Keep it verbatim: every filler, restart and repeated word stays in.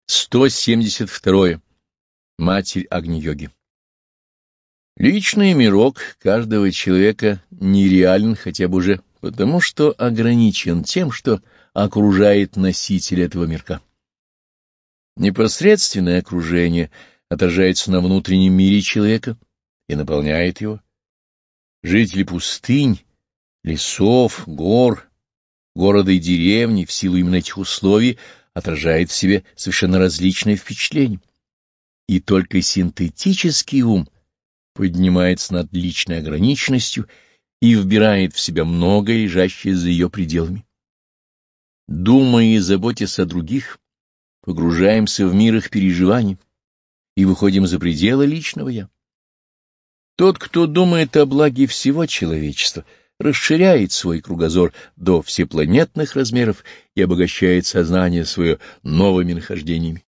сто семьдесят два. Матерь Агни-йоги. Личный мирок каждого человека нереален хотя бы уже потому, что ограничен тем, что окружает носителя этого мирка. Непосредственное окружение отражается на внутреннем мире человека и наполняет его. Жители пустынь, лесов, гор, города и деревни в силу именно этих условий отражает в себе совершенно различные впечатления. И только синтетический ум поднимается над личной ограниченностью и вбирает в себя многое, лежащее за ее пределами. Думая и заботясь о других, погружаемся в мир их переживаний и выходим за пределы личного «я». Тот, кто думает о благе всего человечества, расширяет свой кругозор до всепланетных размеров и обогащает сознание свое новыми нахождениями.